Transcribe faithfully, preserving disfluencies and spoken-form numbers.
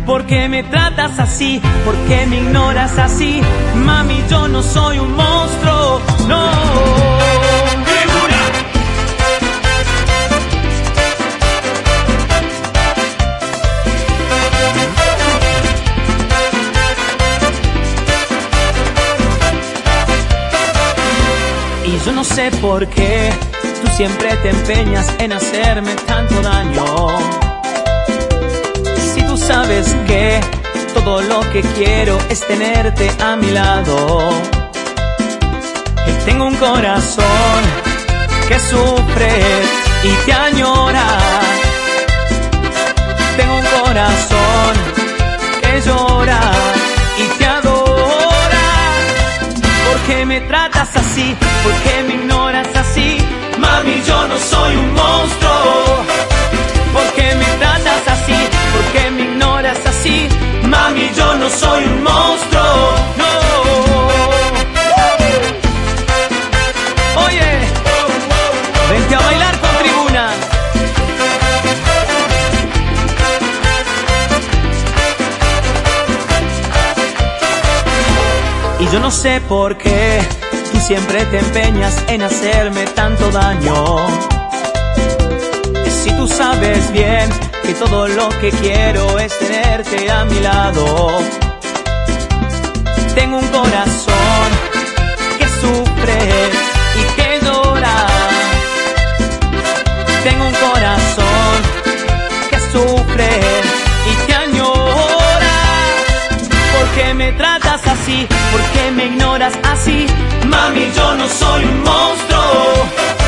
¿Por qué me tratas así? ¿Por qué me ignoras así? Mami, yo no soy un monstruo, no. Y yo no sé por qué tú siempre te empeñas en hacerme tanto daño. Si tú sabes que todo lo que quiero es tenerte a mi lado. Y tengo un corazón que sufre y te añora. Tengo un corazón que llora y te adora. ¿Por qué me tratas así? ¿Por qué me ignoras así? Mami, yo no soy un monstruo. ¿Por qué me tratas así? ¿Por qué me ignoras así? Mami, yo no soy un monstruo, no. Oye, vente a bailar con Tribuna. Y yo no sé por qué tú siempre te empeñas en hacerme tanto daño. Si tú sabes bien que todo lo que quiero es tenerte a mi lado. Tengo un corazón que sufre y que llora. Tengo un corazón que sufre y te añora. ¿Por qué me tratas así? ¿Por qué me ignoras así? Mami, yo no soy un monstruo.